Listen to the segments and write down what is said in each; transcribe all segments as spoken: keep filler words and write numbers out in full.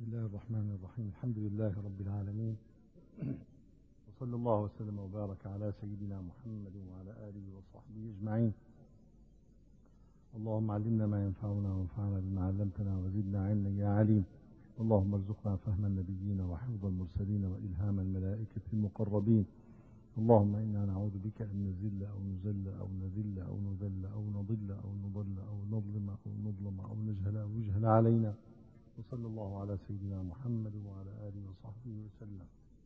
بسم الله الرحمن الرحيم. الحمد لله رب العالمين، وصلى الله وسلم وبارك على سيدنا محمد وعلى آله وصحبه أجمعين. اللهم علمنا ما ينفعنا وانفعنا بما علمتنا وزدنا علما يا عليم. اللهم ارزقنا فهم النبيين وحفظ المرسلين وإلهام الملائكة المقربين. اللهم إنا نعوذ بك أن نزل أو نزل أو نذل أو نذل أو نضل أو نضل أو نظلم أو نظلم أو نجهل أو يجهل علينا. وصلى الله على سيدنا محمد وعلى آله وصحبه وسلم.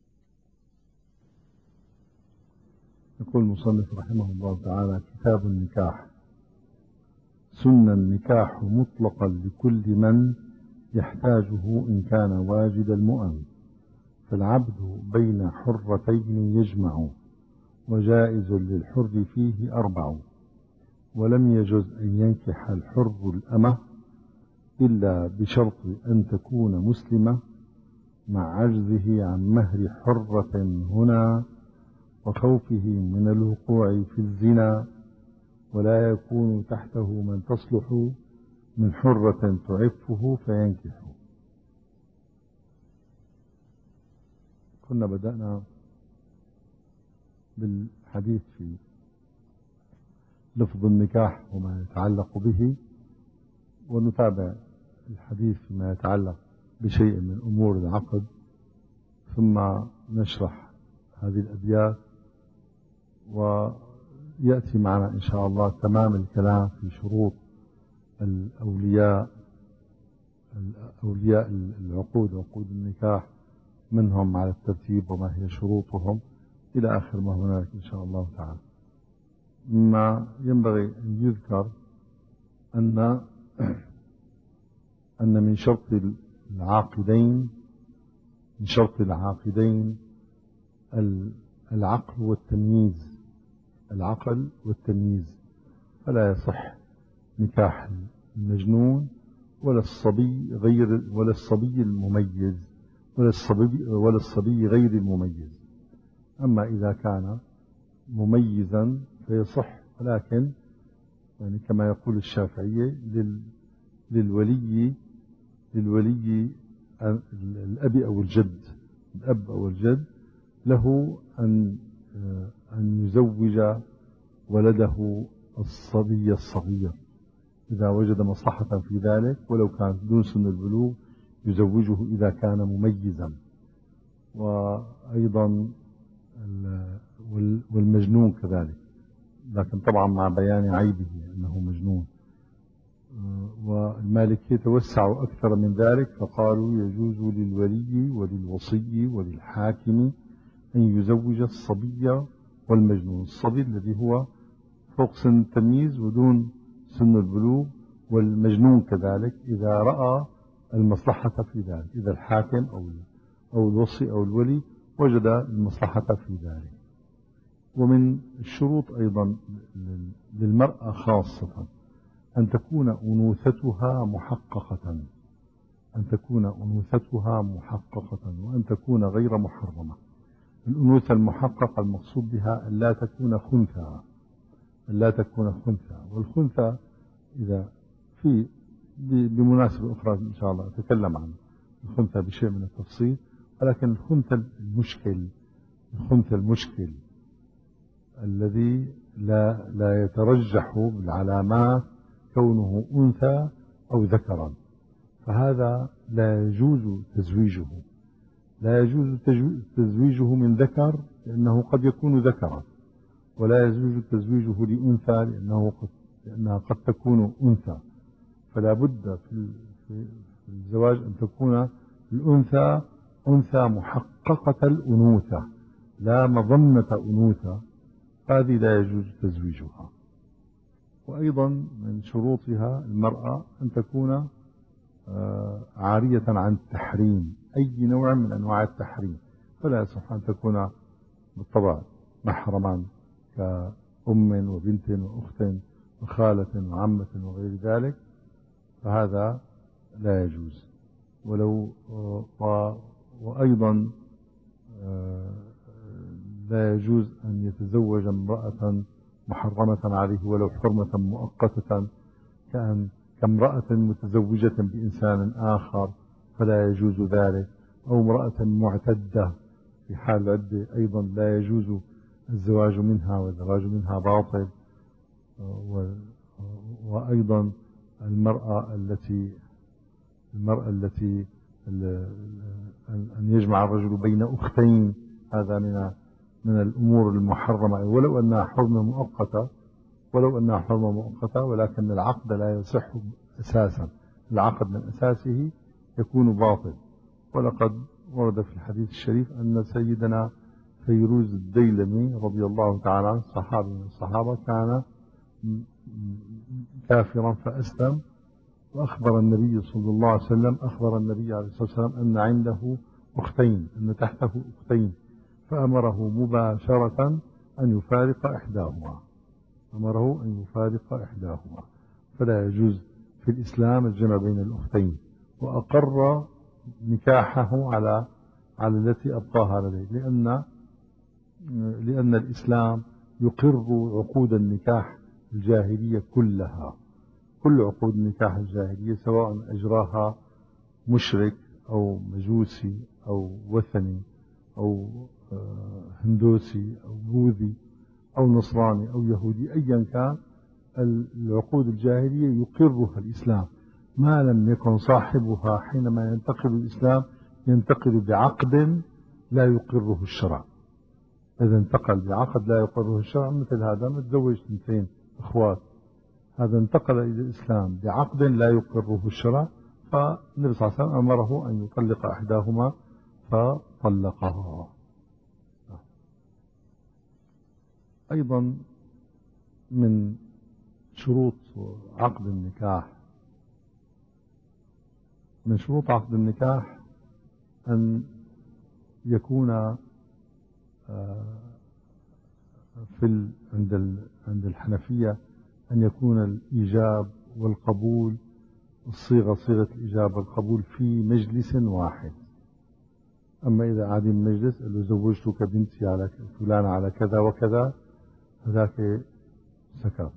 يقول المصنف رحمه الله تعالى: كتاب النكاح. سن النكاح مطلقا لكل من يحتاجه إن كان واجد المؤن، فالعبد بين حرتين يجمع، وجائز للحر فيه أربع، ولم يجز أن ينكح الحر الأمة إلا بشرط أن تكون مسلمة مع عجزه عن مهر حرة هنا وخوفه من الوقوع في الزنا، ولا يكون تحته من تصلح من حرة تعفه فينكحه. كنا بدأنا بالحديث في لفظ النكاح وما يتعلق به، ونتابع الحديث فيما يتعلق بشيء من أمور العقد، ثم نشرح هذه الأبيات، ويأتي معنا إن شاء الله تمام الكلام في شروط الأولياء أولياء العقود عقود النكاح، منهم على الترتيب وما هي شروطهم إلى آخر ما هناك إن شاء الله تعالى. ما ينبغي أن يذكر أن أن من شرط العاقدين من شرط العاقدين العقل والتمييز العقل والتمييز فلا يصح نكاح المجنون ولا الصبي غير ولا الصبي المميز ولا الصبي ولا الصبي غير المميز. أما إذا كان مميزا فيصح، ولكن يعني كما يقول الشافعية لل للولي للولي الأب أو الجد الأب أو الجد له أن أن يزوج ولده الصبي الصغير إذا وجد مصلحة في ذلك، ولو كان دون سن البلوغ يزوجه إذا كان مميزا. وأيضا والمجنون كذلك، لكن طبعا مع بيان عيبه أنه مجنون. والمالكية توسعوا أكثر من ذلك، فقالوا يجوز للولي وللوصي وللحاكم أن يزوج الصبي والمجنون، الصبي الذي هو فوق سن التمييز ودون سن البلوغ، والمجنون كذلك إذا رأى المصلحة في ذلك، إذا الحاكم أو أو الوصي أو الولي وجد المصلحة في ذلك. ومن الشروط أيضا للمرأة خاصة أن تكون أنوثتها محققة أن تكون أنوثتها محققة وأن تكون غير محرمة. الأنوثة المحققة المقصود بها أن لا تكون خنثى أن لا تكون خنثى والخنثى إذا في بمناسبة أخرى إن شاء الله أتكلم عن الخنثى بشيء من التفصيل، ولكن الخنثى المشكل الخنثى المشكل الذي لا لا يترجح بالعلامات كونه أنثى أو ذكرا، فهذا لا يجوز تزويجه لا يجوز تزويجه من ذكر لأنه قد يكون ذكرا، ولا يجوز تزويجه لأنثى لأنه قد لأنها قد تكون أنثى. فلا بد في الزواج أن تكون الأنثى أنثى محققة الأنوثة لا مظنة أنوثة، هذه لا يجوز تزويجها. وأيضا من شروطها المرأة أن تكون عارية عن التحريم، أي نوع من أنواع التحريم، فلا يصح أن تكون بالطبع محرما كأم وبنت وأخت وخالة وعمة وغير ذلك، فهذا لا يجوز. ولو وأيضا لا يجوز أن يتزوج امرأة محرمة عليه ولو حرمة مؤقتة كأن كامرأة متزوجة بإنسان آخر فلا يجوز ذلك، أو امرأة معتدة في حال العدة أيضا لا يجوز الزواج منها، والزواج منها باطل. وأيضا المرأة التي المرأة التي أن يجمع الرجل بين أختين، هذا من من الأمور المحرمة، ولو أنها حرمة مؤقتة ولو أنها حرمة مؤقتة ولكن العقد لا يصح أساسا، العقد من أساسه يكون باطل. ولقد ورد في الحديث الشريف أن سيدنا فيروز الديلمي رضي الله تعالى عنه صحابي من الصحابة كان كافرا فأسلم، وأخبر النبي صلى الله عليه وسلم أخبر النبي عليه الصلاة والسلام أن عنده أختين، أن تحته أختين، فأمره مباشرة أن يفارق إحداهما أمره أن يفارق إحداهما فلا يجوز في الإسلام الجمع بين الأختين، وأقر نكاحه على على التي أبقاها لديه، لأن لأن الإسلام يقر عقود النكاح الجاهلية كلها، كل عقود النكاح الجاهلية سواء أجراها مشرك أو مجوسي أو وثني أو هندوسي أو بوذي أو نصراني أو يهودي، أيا كان العقود الجاهلية يقرها الإسلام، ما لم يكن صاحبها حينما ينتقل الإسلام ينتقل بعقد لا يقره الشرع. إذا انتقل بعقد لا يقره الشرع مثل هذا متزوج اثنتين أخوات، هذا انتقل إلى الإسلام بعقد لا يقره الشرع، فالنبي صلى الله عليه وسلم أمره أن يطلق إحداهما فطلقها. أيضا من شروط عقد النكاح من شروط عقد النكاح أن يكون في عند عند الحنفية أن يكون الإيجاب والقبول، الصيغة صيغة الإيجاب والقبول في مجلس واحد. أما إذا قاعدين مجلس قال له زوجتك بنتي على فلان على كذا وكذا، هذاك سكت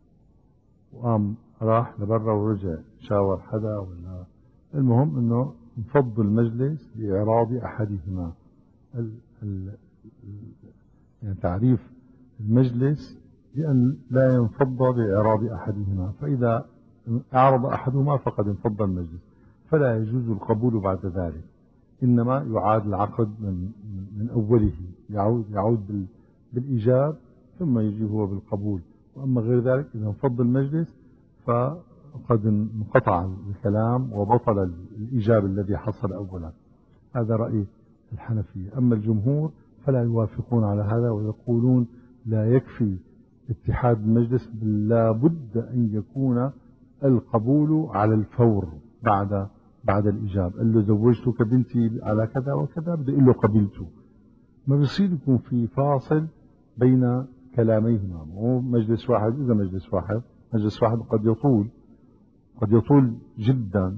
وقام راح لبرا ورجع شاور حدا، ولا المهم انه انفض المجلس لإعراض أحدهما. ال ال يعني تعريف المجلس بأن لا ينفض بإعراض أحدهما، فإذا أعرض أحدهما فقد انفض المجلس، فلا يجوز القبول بعد ذلك، إنما يعاد العقد من, من أوله، يعود, يعود بالإيجاب ثم يجي هو بالقبول. وأما غير ذلك إذا انفض المجلس فقد انقطع الكلام وبطل الإيجاب الذي حصل أولا. هذا رأي الحنفية. أما الجمهور فلا يوافقون على هذا، ويقولون لا يكفي اتحاد المجلس، لا بد أن يكون القبول على الفور بعد بعد الإجابة. قال له زوجتك بنتي على كذا وكذا، بدي أقول له قبلته. ما بيصير يكون في فاصل بين كلاميهما، مو مجلس واحد. إذا مجلس واحد مجلس واحد قد يطول قد يطول جدا،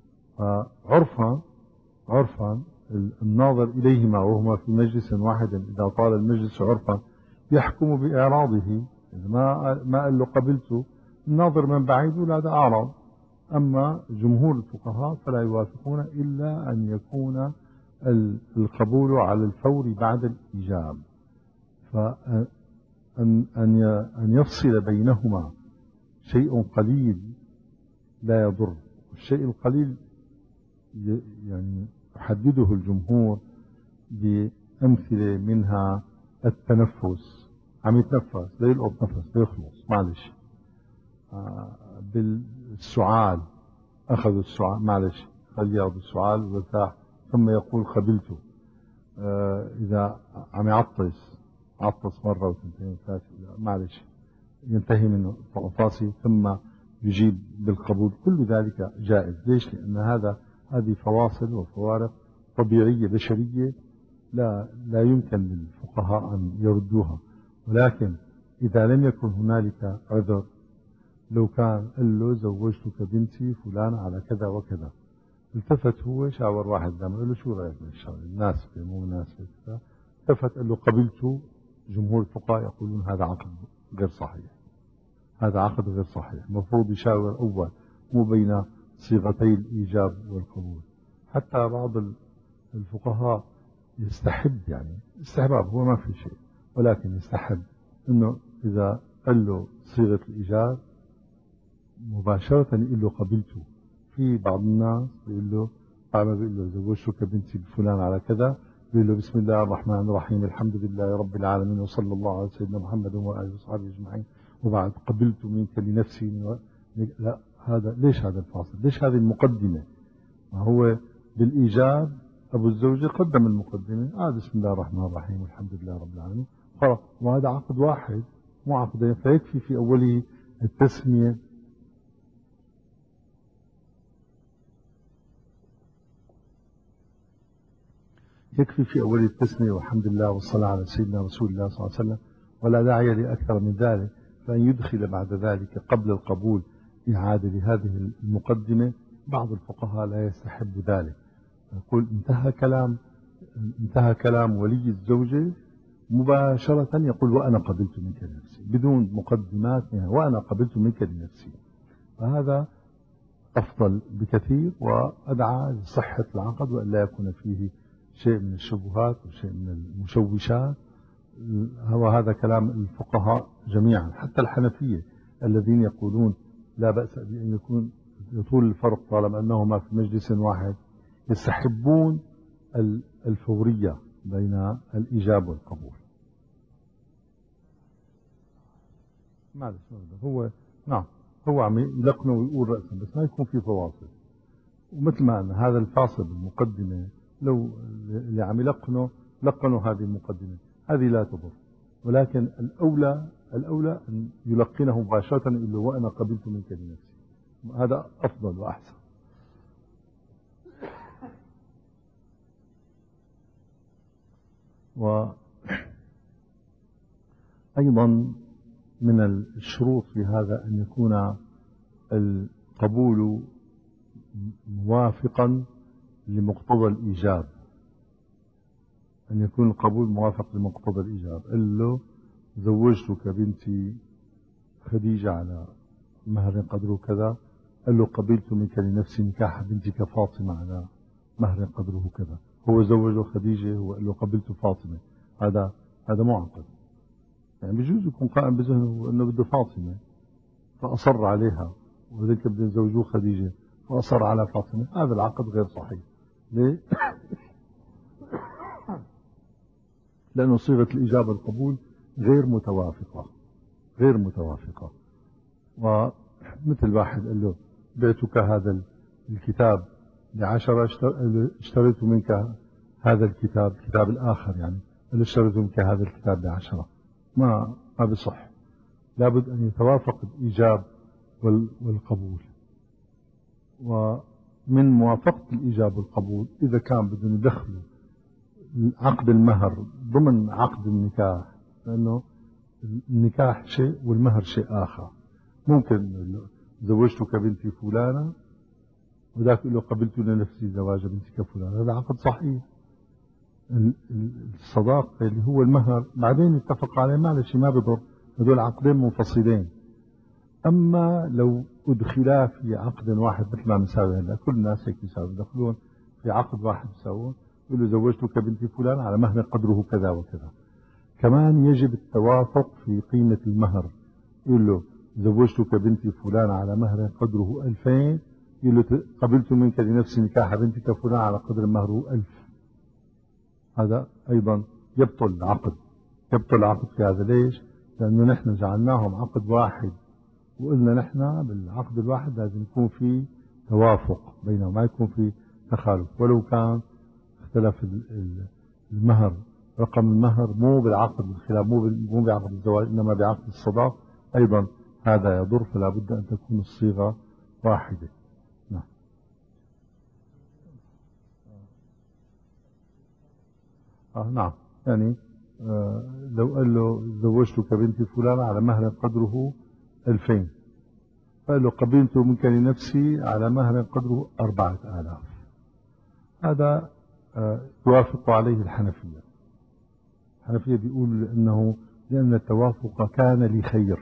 عرفا عرفا الناظر إليهما وهما في مجلس واحد إذا طال المجلس عرفا يحكم بإعراضه. ما ما قال له قبلته، الناظر من بعيد ولا ده أعرض. أما جمهور الفقهاء فلا يوافقون إلا أن يكون القبول على الفور بعد الإيجاب، فأن أن أن يفصل بينهما شيء قليل لا يضر. الشيء القليل يعني يحدده الجمهور بأمثلة منها التنفس، عم يتنفس لا يلقط نفس لا يخلص معلش، آه بالسعال أخذ السعال معلش خليه ياخذ السعال ويرتاح ثم يقول قبلته. آه إذا عم يعطس عطس مرة واثنتين وثلاثة معلش ينتهي من التعطاسي ثم يجيب بالقبول، كل ذلك جائز. ليش؟ لأن هذا هذه فواصل وفوارق طبيعية بشرية لا لا يمكن للفقهاء أن يردوها. ولكن إذا لم يكن هنالك عذر، لو كان قال له زوجتك بنتي فلان على كذا وكذا، التفت هو شاور واحد لما قال له شو رأيك من الشغله مناسبة مو مناسبة، التفت قال له قبلته، جمهور الفقهاء يقولون هذا عقد غير صحيح، هذا عقد غير صحيح. المفروض يشاور أول، مو بين صيغتي الإيجاب والقبول. حتى بعض الفقهاء يستحب، يعني استحباب هو ما في شيء، ولكن يستحب انه اذا قال له صيغة الايجاب مباشرة يقول له قبلته. في بعض الناس بيقول له بعد ما بيقول له زوجتك بنتي بفلان على كذا بيقول له بسم الله الرحمن الرحيم الحمد لله رب العالمين وصلى الله على سيدنا محمد وآله وصحبه أجمعين وبعد قبلت منك لنفسي و... لا، هذا ليش هذا الفاصل؟ ليش هذه المقدمة؟ ما هو بالإيجاب أبو الزوجة قدم المقدمة آه بسم الله الرحمن الرحيم والحمد لله رب العالمين خلاص، وهذا عقد واحد مو عقدين، فيكفي في أوله التسمية. يكفي في أول التسمية والحمد لله والصلاة على سيدنا رسول الله صلى الله عليه وسلم، ولا داعي لأكثر من ذلك. فأن يدخل بعد ذلك قبل القبول إعادة لهذه المقدمة بعض الفقهاء لا يستحب ذلك، يقول انتهى كلام انتهى كلام ولي الزوجة مباشرة يقول وأنا قبلت منك لنفسي بدون مقدمات وأنا قبلت منك لنفسي، فهذا أفضل بكثير وأدعى لصحة العقد وأن لا يكون فيه شيء من الشبهات وشيء من المشوشات. وهذا كلام الفقهاء جميعا حتى الحنفية الذين يقولون لا بأس بأن يكون يطول الفرق طالما أنهما في مجلس واحد، يستحبون الفورية بين الإيجاب والقبول. معلش هو نعم هو عم يلقنه ويقول رأسا بس ما يكون في فواصل، ومثل ما أن هذا الفاصل بالمقدمة لو اللي عم يلقنه لقنوا هذه المقدمة هذه لا تضر، ولكن الأولى الأولى أن يلقنه مباشرة يقول له وأنا قبلت منك لنفسي، هذا أفضل وأحسن. وأيضا من الشروط في هذا أن يكون القبول موافقا لمقتضى الإيجاب، أن يكون القبول موافق لمقتضى الإيجاب. قال له زوجتك بنتي خديجة على مهر قدره كذا، قال له قبلت منك لنفسي نكاح بنتك فاطمة على مهر قدره كذا، هو زوجه خديجة وقال له قبلت فاطمة، هذا هذا معقد، يعني بجوز يكون قائم بذهنه أنه بده فاطمة فأصر عليها وذلك بده يزوجوه خديجة فأصر على فاطمة، هذا العقد غير صحيح. ليه؟ لأنه صيغة الإجابة والقبول غير متوافقة غير متوافقة ومثل واحد قال له بعتك هذا الكتاب بعشرة اشتريت منك هذا الكتاب الكتاب الآخر، يعني قال له اشتريت منك هذا الكتاب بعشرة، ما ما بصح، لابد أن يتوافق الإيجاب والقبول. ومن موافقة الإيجاب والقبول إذا كان بدهم يدخلوا عقد المهر ضمن عقد النكاح، لأنه النكاح شيء والمهر شيء آخر. ممكن زوجتك بنتي فلانة وذاك يقول له قبلت لنفسي زواج بنتك فلانة، هذا عقد صحيح. الصداق اللي هو المهر بعدين يتفق عليه معلش ما بضر، هذول عقدين منفصلين. أما لو أدخلا في عقد واحد مثل ما بنساوي هلا كل الناس هيك يساوي يدخلون في عقد واحد يساوون، يقول له زوجتك بنتي فلان على مهر قدره كذا وكذا. كمان يجب التوافق في قيمة المهر، يقول له زوجتك بنتي فلان على مهر قدره ألفين، يقول له قبلت منك لنفسي نكاح بنتك فلان على قدر مهره ألف، هذا أيضا يبطل العقد يبطل العقد في هذا. ليش؟ لأنه نحن جعلناهم عقد واحد وقلنا نحن بالعقد الواحد لازم يكون في توافق بينهم ما يكون في تخالف، ولو كان اختلف المهر رقم المهر مو بالعقد الخلاف مو مو بعقد الزواج إنما بعقد الصداق أيضا هذا يضر، فلا بد أن تكون الصيغة واحدة. نعم. آه نعم يعني آه لو قال له زوجتك بنتي فلانة على مهر قدره ألفين، قال له قبلت منك لنفسي على مهر قدره أربعة آلاف، هذا آه يوافق عليه الحنفية. الحنفية بيقول أنه لأن التوافق كان لخير،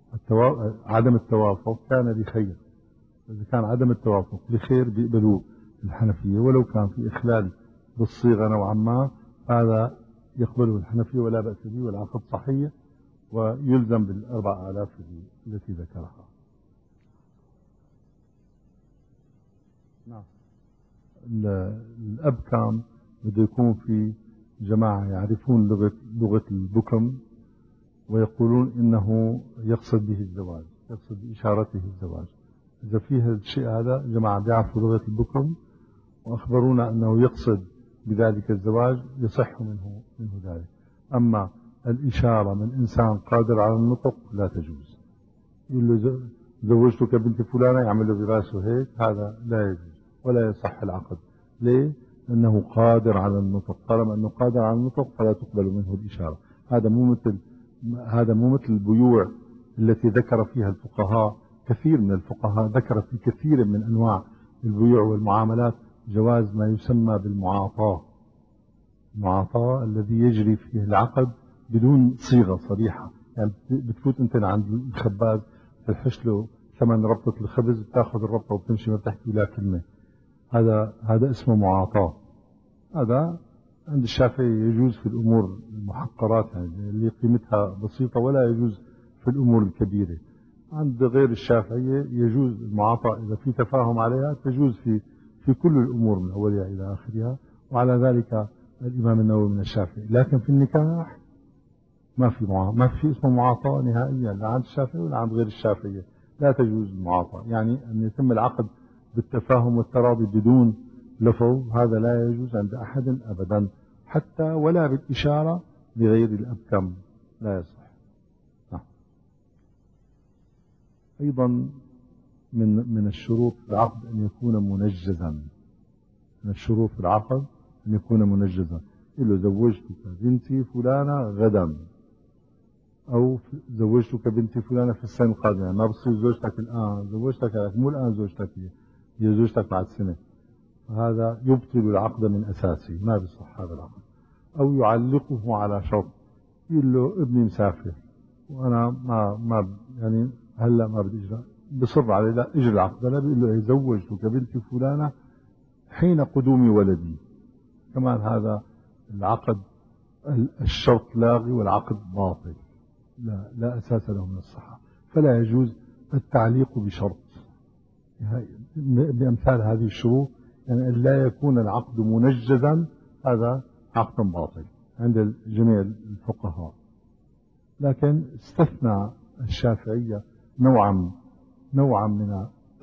التوا... عدم التوافق كان لخير، إذا كان عدم التوافق لخير بيقبلوه، الحنفية، ولو كان في إخلال بالصيغة نوعا ما هذا يقبله الحنفية ولا بأس به، والعقد صحيح ويلزم بالأربع آلاف التي ذكرها. نعم. الأب كان بده يكون في جماعة يعرفون لغة لغة البكم ويقولون إنه يقصد به الزواج، يقصد بإشارته الزواج. إذا في هذا الشيء هذا جماعة بيعرفوا لغة البكم وأخبرونا أنه يقصد بذلك الزواج يصح منه منه ذلك. أما الإشارة من إنسان قادر على النطق لا تجوز. يقول له زوجتك بنت فلانة يعمل له براسه هيك، هذا لا يجوز ولا يصح العقد. ليه؟ لأنه قادر على النطق، طالما أنه قادر على النطق فلا تقبل منه الإشارة. هذا مو مثل هذا مو مثل البيوع التي ذكر فيها الفقهاء، كثير من الفقهاء ذكر في كثير من أنواع البيوع والمعاملات جواز ما يسمى بالمعاطاة. المعاطاة الذي يجري فيه العقد بدون صيغة صريحة، يعني بتفوت أنت عند الخباز تلحش له ثمن ربطة الخبز، بتاخذ الربطة وبتمشي ما بتحكي ولا كلمة. هذا هذا اسمه معاطاة. هذا عند الشافعي يجوز في الأمور المحقرات، يعني اللي قيمتها بسيطة، ولا يجوز في الأمور الكبيرة. عند غير الشافعية يجوز المعاطاة إذا في تفاهم عليها، تجوز في في كل الأمور من أولها إلى آخرها، وعلى ذلك الإمام النووي من الشافعي. لكن في النكاح ما في معاطاة، ما في اسمه معاطاة نهائيا، لا عند الشافعي ولا عند غير الشافعية. لا تجوز المعاطاة، يعني أن يتم العقد بالتفاهم والتراضي بدون لفظ، هذا لا يجوز عند أحد أبدا، حتى ولا بالإشارة لغير الأبكم لا يصح. نعم. أيضا من من الشروط في العقد أن يكون منجزا. من الشروط في العقد أن يكون منجزا. إلا زوجتك بنتي فلانة غدا، أو زوجتك بنتي فلانة في السنة القادمة، ما بصير زوجتك الآن، زوجتك مو الآن زوجتك، هي زوجتك بعد سنة. هذا يبطل العقد من أساسه، ما بيصح هذا العقد. أو يعلقه على شرط، يقول له ابني مسافر وأنا ما ما يعني هلا ما بدي أجري، بصر عليه لا اجري العقد. لا، بيقول له زوجتك بنتي فلانة حين قدوم ولدي، كمان هذا العقد الشرط لاغي والعقد باطل، لا لا أساس له من الصحة. فلا يجوز التعليق بشرط بأمثال هذه الشروط، يعني أن لا يكون العقد منجزا، هذا عقد باطل عند جميع الفقهاء. لكن استثنى الشافعية نوعا نوعا من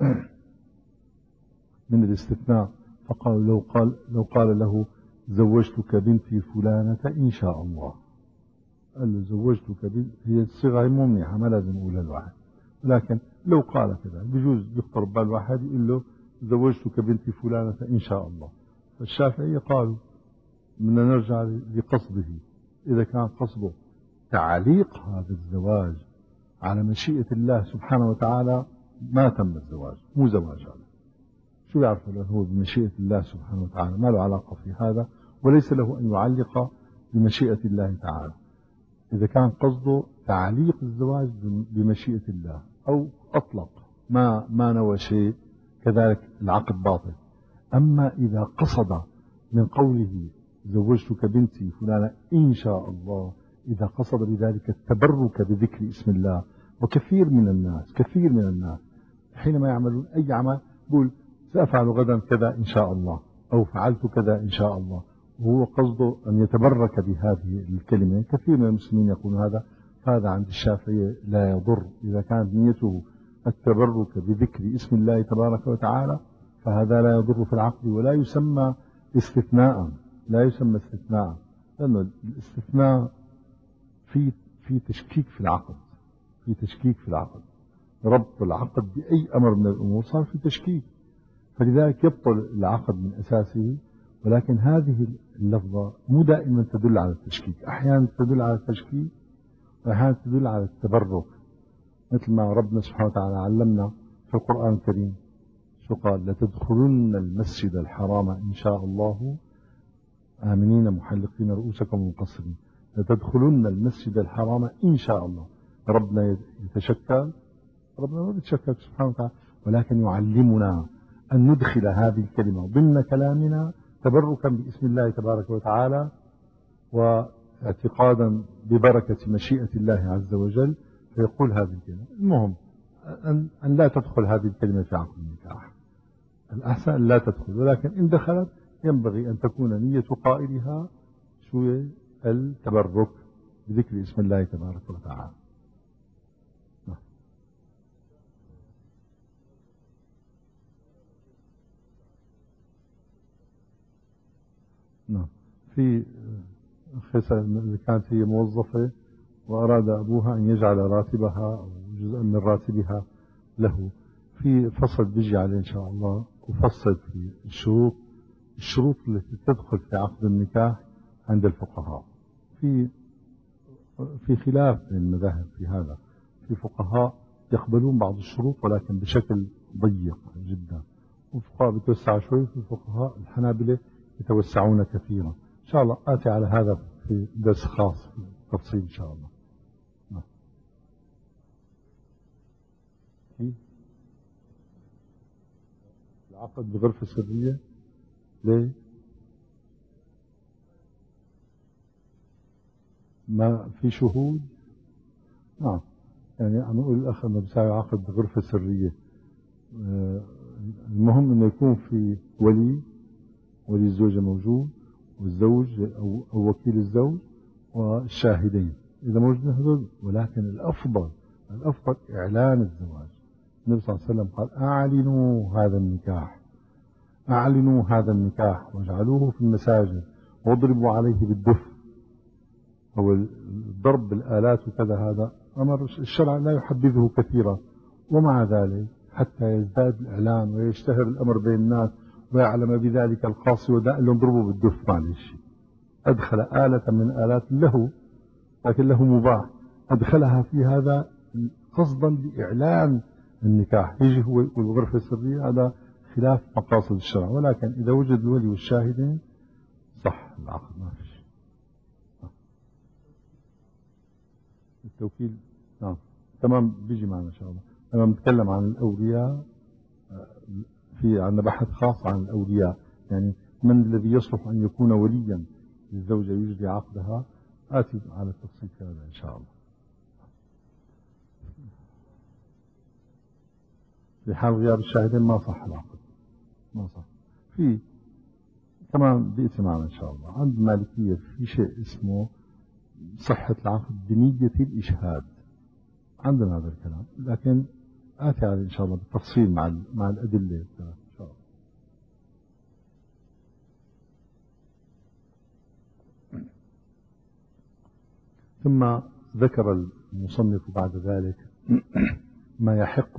من الاستثناء، فقالوا لو قال لو قال له زوجتك بنتي فلانة إن شاء الله، قال له زوجتك بنتي، هي الصيغة مو منيحة ما لازم نقولها الواحد، لكن لو قال كذا بجوز يخطر بال واحد يقول له زوجتك بنتي فلانة إن شاء الله. فالشافعية قالوا بدنا نرجع لقصده، إذا كان قصده تعليق هذا الزواج على مشيئة الله سبحانه وتعالى ما تم الزواج، مو زواج هذا. شو يعرف له هو بمشيئة الله سبحانه وتعالى؟ ما له علاقة في هذا، وليس له أن يعلق بمشيئة الله تعالى. إذا كان قصده تعليق الزواج بمشيئة الله أو أطلق ما ما نوى شيء، كذلك العقد باطل. أما إذا قصد من قوله زوجتك بنتي فلانة إن شاء الله، إذا قصد بذلك التبرك بذكر اسم الله، وكثير من الناس كثير من الناس حينما يعملون أي عمل يقول سأفعل غدا كذا إن شاء الله، أو فعلت كذا إن شاء الله، وهو قصده أن يتبرك بهذه الكلمة. كثير من المسلمين يقولون هذا. هذا عند الشافعية لا يضر، إذا كانت نيته التبرك بذكر اسم الله تبارك وتعالى فهذا لا يضر في العقد، ولا يسمى استثناء، لا يسمى استثناء، لأنه الاستثناء في في تشكيك في العقد، في تشكيك في العقد. ربط العقد بأي أمر من الأمور صار في تشكيك، فلذلك يبطل العقد من أساسه. ولكن هذه اللفظة مو دائما تدل على التشكيك، أحيانا تدل على التشكيك وأحيانا تدل على التبرك، مثل ما ربنا سبحانه وتعالى علمنا في القرآن الكريم. شو قال؟ لتدخلن المسجد الحرام إن شاء الله آمنين محلقين رؤوسكم ومقصرين. لتدخلن المسجد الحرام إن شاء الله. ربنا يتشكل؟ ربنا ما بيتشكل سبحانه وتعالى، ولكن يعلمنا أن ندخل هذه الكلمة ضمن كلامنا تبركا باسم الله تبارك وتعالى واعتقادا ببركة مشيئة الله عز وجل، فيقول هذه الكلمة. المهم أن, أن لا تدخل هذه الكلمة في عقد النكاح، الأحسن أن لا تدخل، ولكن إن دخلت ينبغي أن تكون نية قائلها شو التبرك بذكر اسم الله تبارك وتعالى. نعم. في إذا كانت هي موظفة وأراد أبوها أن يجعل راتبها أو جزءا من راتبها له، في فصل بيجي عليه إن شاء الله وفصل في الشروط الشروط التي تدخل في عقد النكاح عند الفقهاء. في في خلاف بين المذاهب في هذا، في فقهاء يقبلون بعض الشروط ولكن بشكل ضيق جدا، وفقهاء بتوسع شوي، في الفقهاء الحنابلة يتوسعون كثيرا. إن شاء الله آتي على هذا في درس خاص في التفصيل إن شاء الله. العقد بغرفة سرية ليه؟ ما في شهود؟ نعم. يعني عم يقول الأخ أنه بيساوي عقد بغرفة سرية. المهم أنه يكون في ولي ولي الزوجة موجود، والزوج أو, أو وكيل الزوج والشاهدين إذا موجودين هذول. ولكن الأفضل الأفضل إعلان الزواج. النبي صلى الله عليه وسلم قال: أعلنوا هذا النكاح أعلنوا هذا النكاح واجعلوه في المساجد واضربوا عليه بالدف. أو الضرب بالآلات وكذا، هذا أمر الشرع لا يحبذه كثيرا، ومع ذلك حتى يزداد الإعلان ويشتهر الأمر بين الناس ويعلم بذلك القاصي وداء لهم ضربوا بالدف. معلش، أدخل آلة من آلات له لكن له مباح، أدخلها في هذا قصدا لإعلان النكاح. يجي هو والغرفة السرية، هذا خلاف مقاصد الشرع. ولكن إذا وجد الولي والشاهدين صح العقد، ما فيش التوكيل. نعم تمام، بيجي معنا إن شاء الله. لما نتكلم عن الأولياء، في عندنا بحث خاص عن الأولياء، يعني من الذي يصلح أن يكون وليا للزوجة يجري عقدها. آتي على التفصيل في هذا إن شاء الله. في حال غياب الشاهدين ما صح العقد، ما صح. في كمان بيأتي معنا إن شاء الله عند المالكية في شيء اسمه صحة العقد بنية الإشهاد. عندنا هذا الكلام، لكن آتي عليه إن شاء الله بالتفصيل مع مع الأدلة إن شاء الله. ثم ذكر المصنف بعد ذلك ما يحق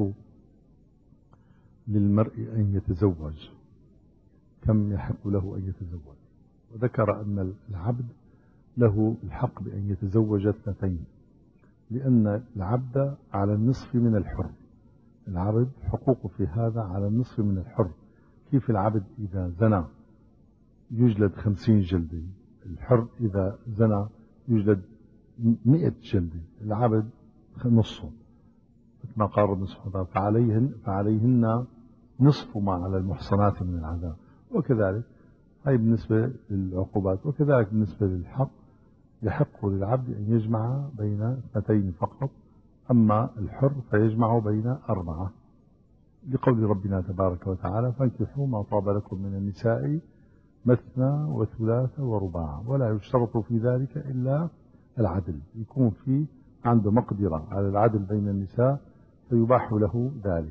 للمرء أن يتزوج، كم يحق له أن يتزوج. وذكر أن العبد له الحق بأن يتزوج اثنتين، لأن العبد على النصف من الحر. العبد حقوقه في هذا على النصف من الحر. كيف العبد إذا زنى يجلد خمسين جلدة، الحر إذا زنى يجلد مئة جلدة، العبد نصه، ما قال ربنا سبحانه وتعالى: فعليهن, فعليهن نصف ما على المحصنات من العذاب. وكذلك هي بالنسبة للعقوبات. وكذلك بالنسبة للحق، يحق للعبد أن يجمع بين اثنتين فقط، أما الحر فيجمع بين أربعة، لقول ربنا تبارك وتعالى: فانكحوا ما طاب لكم من النساء مثنى وثلاث ورباع، ولا يشترط في ذلك إلا العدل، يكون في عنده مقدرة على العدل بين النساء فيباح له ذلك.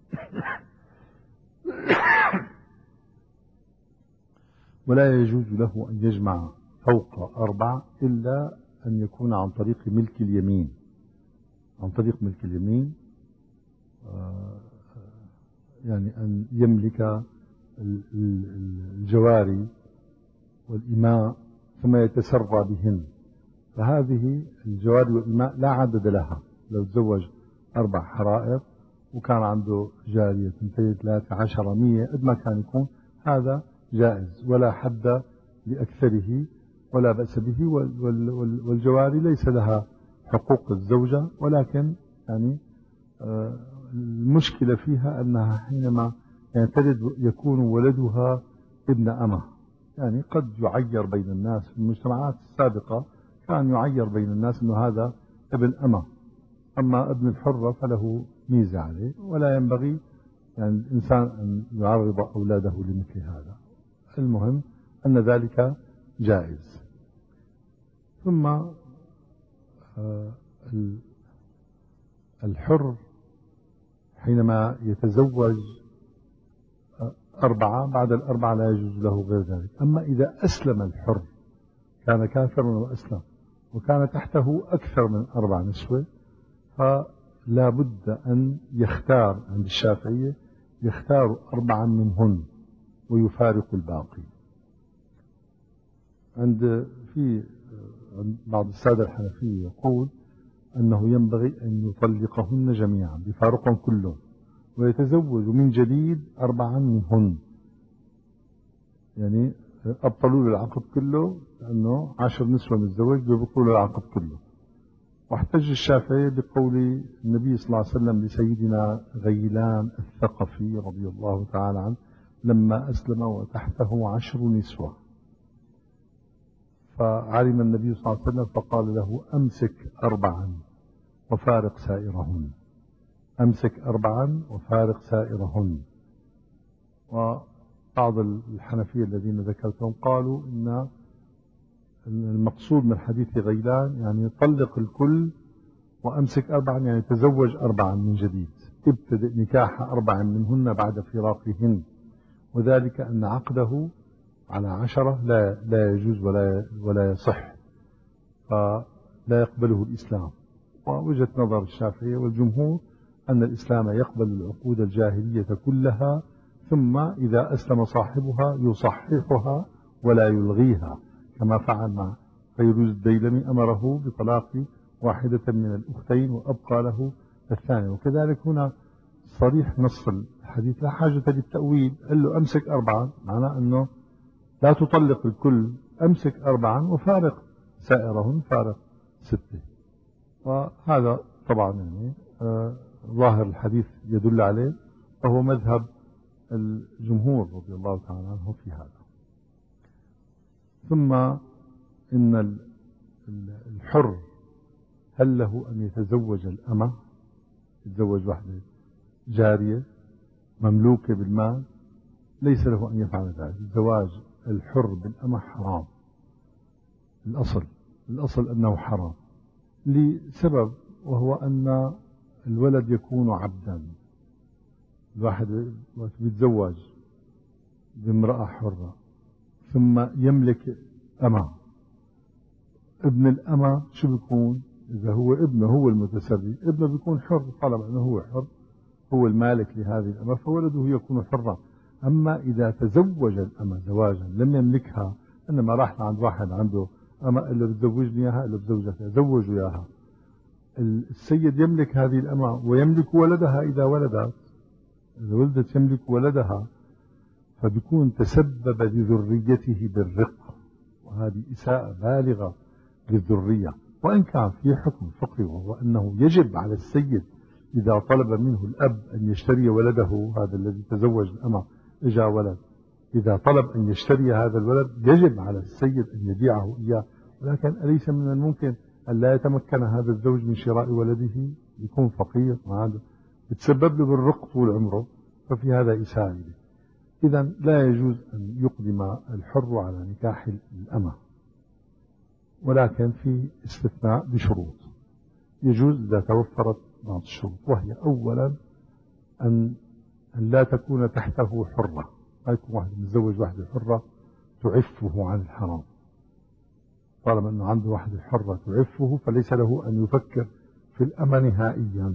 ولا يجوز له أن يجمع فوق أربع إلا أن يكون عن طريق ملك اليمين. عن طريق ملك اليمين يعني أن يملك الجواري والإماء ثم يتسرى بهن. فهذه الجواري والإماء لا عدد لها. لو تزوج أربع حرائر وكان عنده جارية اثنتين ثلاثة عشرة مية قد ما كان يكون، هذا جائز ولا حد لأكثره ولا بأس به. والجواري ليس لها حقوق الزوجة، ولكن يعني المشكلة فيها أنها حينما يعني تجد يكون ولدها ابن أمة، يعني قد يعير بين الناس في المجتمعات السابقة، كان يعير بين الناس أنه هذا ابن أمة، أما ابن الحرة فله ميزة عليه، ولا ينبغي يعني الإنسان أن يعرض أولاده لمثل هذا. المهم أن ذلك جائز. ثم الحر حينما يتزوج أربعة، بعد الأربعة لا يجوز له غير ذلك. أما إذا أسلم الحر، كان كافرا وأسلم وكان تحته أكثر من أربع نسوة، فلا بد أن يختار عند الشافعية، يختار أربعا منهن ويفارق الباقي. عند في عند بعض السادة الحنفية يقول أنه ينبغي أن يطلقهن جميعا، يفارقهم كلهم ويتزوج من جديد أربعا منهن، يعني أبطلوا له العقد كله، لأنه عشر نسوة متزوج بيبطلوا له العقد كله. واحتج الشافعي بقول النبي صلى الله عليه وسلم لسيدنا غيلان الثقفي رضي الله تعالى عنه لما أسلم وتحته عشر نسوة، فعلم النبي صلى الله عليه وسلم فقال له أمسك أربعا وفارق سائرهن، أمسك أربعا وفارق سائرهن. وبعض الحنفية الذين ذكرتهم قالوا إن المقصود من حديث غيلان يعني طلق الكل وأمسك أربعا، يعني تزوج أربعا من جديد، ابتدأ نكاح أربع منهن بعد فراقهن، وذلك أن عقده على عشرة لا لا يجوز ولا ولا يصح، فلا يقبله الإسلام. ووجهة نظر الشافعية والجمهور أن الإسلام يقبل العقود الجاهلية كلها، ثم إذا أسلم صاحبها يصححها ولا يلغيها، كما فعل مع فيروز الديلمي، أمره بطلاق واحدة من الأختين وأبقى له الثانية. وكذلك هنا صريح نص الحديث لا حاجة للتأويل، قال له أمسك أربعا، معناه أنه لا تطلق الكل، أمسك أربعا وفارق سائرهن، فارق ستة. وهذا طبعا يعني آه ظاهر الحديث يدل عليه، وهو مذهب الجمهور رضي الله تعالى عنه في هذا. ثم إن الحر هل له أن يتزوج الأمة، يتزوج واحدة جارية مملوكة بالمال؟ ليس له أن يفعل ذلك. زواج الحر بالأمة حرام، الأصل الأصل أنه حرام لسبب، وهو أن الولد يكون عبدا. الواحد يتزوج بامرأة حرة ثم يملك أمة، ابن الأمة شو بيكون؟ إذا هو ابنه هو المتسري، ابنه بيكون حر طالما أنه هو حر، هو المالك لهذه الأمة، فولده يكون حرا. أما إذا تزوج الأمة زواجا لم يملكها، إنما راح عند واحد عنده أمة قال له بتزوجني إياها، قال له بزوجك، زوجوا إياها. السيد يملك هذه الأمة ويملك ولدها، إذا ولدت إذا ولدت يملك ولدها، فبيكون تسبب لذريته بالرق، وهذه إساءة بالغة للذرية. وإن كان في حكم فقهي، وهو أنه يجب على السيد إذا طلب منه الأب أن يشتري ولده، هذا الذي تزوج الأمة إجا ولد، إذا طلب أن يشتري هذا الولد يجب على السيد أن يبيعه إياه. ولكن أليس من الممكن أن لا يتمكن هذا الزوج من شراء ولده، يكون فقير، وهذا يتسبب له بالرق طول عمره، ففي هذا إساءة له. إذا لا يجوز أن يقدم الحر على نكاح الأمة، ولكن في استثناء بشروط، يجوز إذا توفرت بعض الشروط، وهي أولا أن أن لا تكون تحته حرة، لا يكون واحد متزوج واحدة حرة تعفه عن الحرام. طالما أنه عنده واحدة حرة تعفه فليس له أن يفكر في الأمة نهائيا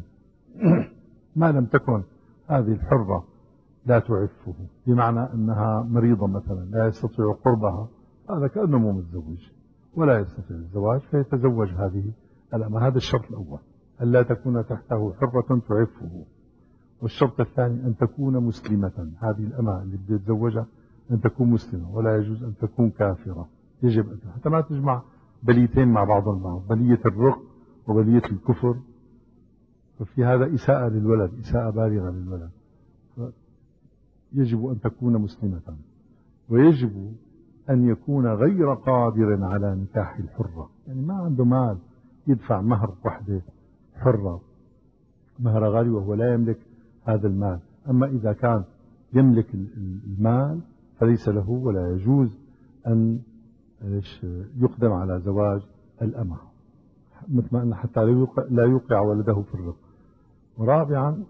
ما لم تكن هذه الحرة لا تعفه، بمعنى أنها مريضة مثلا لا يستطيع قربها، هذا كأنه مو متزوج ولا يستطيع الزواج، فيتزوج هذه الأمة. هذا الشرط الأول، أن لا تكون تحته حرة تعفه. والشرط الثاني أن تكون مسلمة، هذه الأمة اللي بده يتزوجها أن تكون مسلمة، ولا يجوز أن تكون كافرة. يجب أن حتى ما تجمع بليتين مع بعض البعض، بلية الرق وبلية الكفر، ففي هذا إساءة للولد، إساءة بالغة للولد. يجب أن تكون مسلمة، ويجب أن يكون غير قادر على نكاح الحرة، يعني ما عنده مال يدفع مهر وحدة حرة، مهر غالي وهو لا يملك هذا المال. أما إذا كان يملك المال فليس له ولا يجوز أن يقدم على زواج الأمة، مثل ما أن حتى لا يوقع ولده في الرق. ورابعا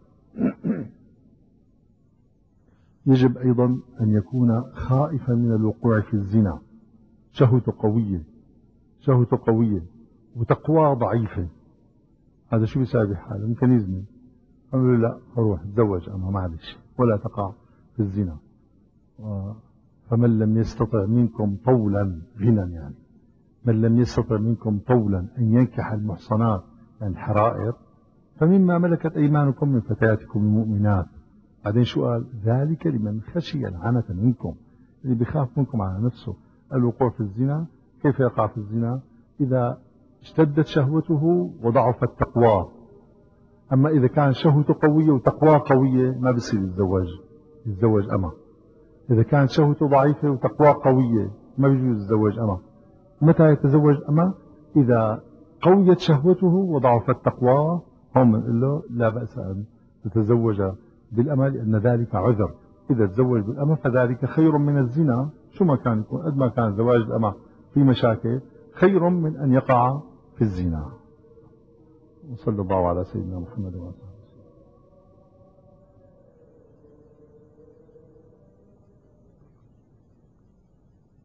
يجب أيضا أن يكون خائفا من الوقوع في الزنا، شهوته قوية شهوته قوية وتقوى ضعيفة. هذا شو بيساوي بحاله؟ ممكن يزني، قالوا لا روح تزوج أما معلش ولا تقع في الزنا. فمن لم يستطع منكم طولا غنى، يعني من لم يستطع منكم طولا أن ينكح المحصنات يعني الحرائر فمما ملكت أيمانكم من فتياتكم المؤمنات. بعدين شو قال؟ ذلك لمن خشي العنة منكم، اللي بيخاف منكم على نفسه الوقوع في الزنا. كيف يقع في الزنا؟ إذا اشتدت شهوته وضعفت تقواه. أما إذا كان شهوته قوية وتقواه قوية ما بيصير يتزوج يتزوج أما. إذا كانت شهوته ضعيفة وتقواه قوية ما بيجوز يتزوج أما. متى يتزوج أما؟ إذا قويت شهوته وضعفت تقواه، هم بنقول له لا بأس أن تتزوج بالأمة لأن ذلك عذر. إذا تزوج بالأمة فذلك خير من الزنا، شو ما كان يكون، قد ما كان زواج الأمة في مشاكل خير من أن يقع في الزنا. وصلى الله على سيدنا محمد وعلى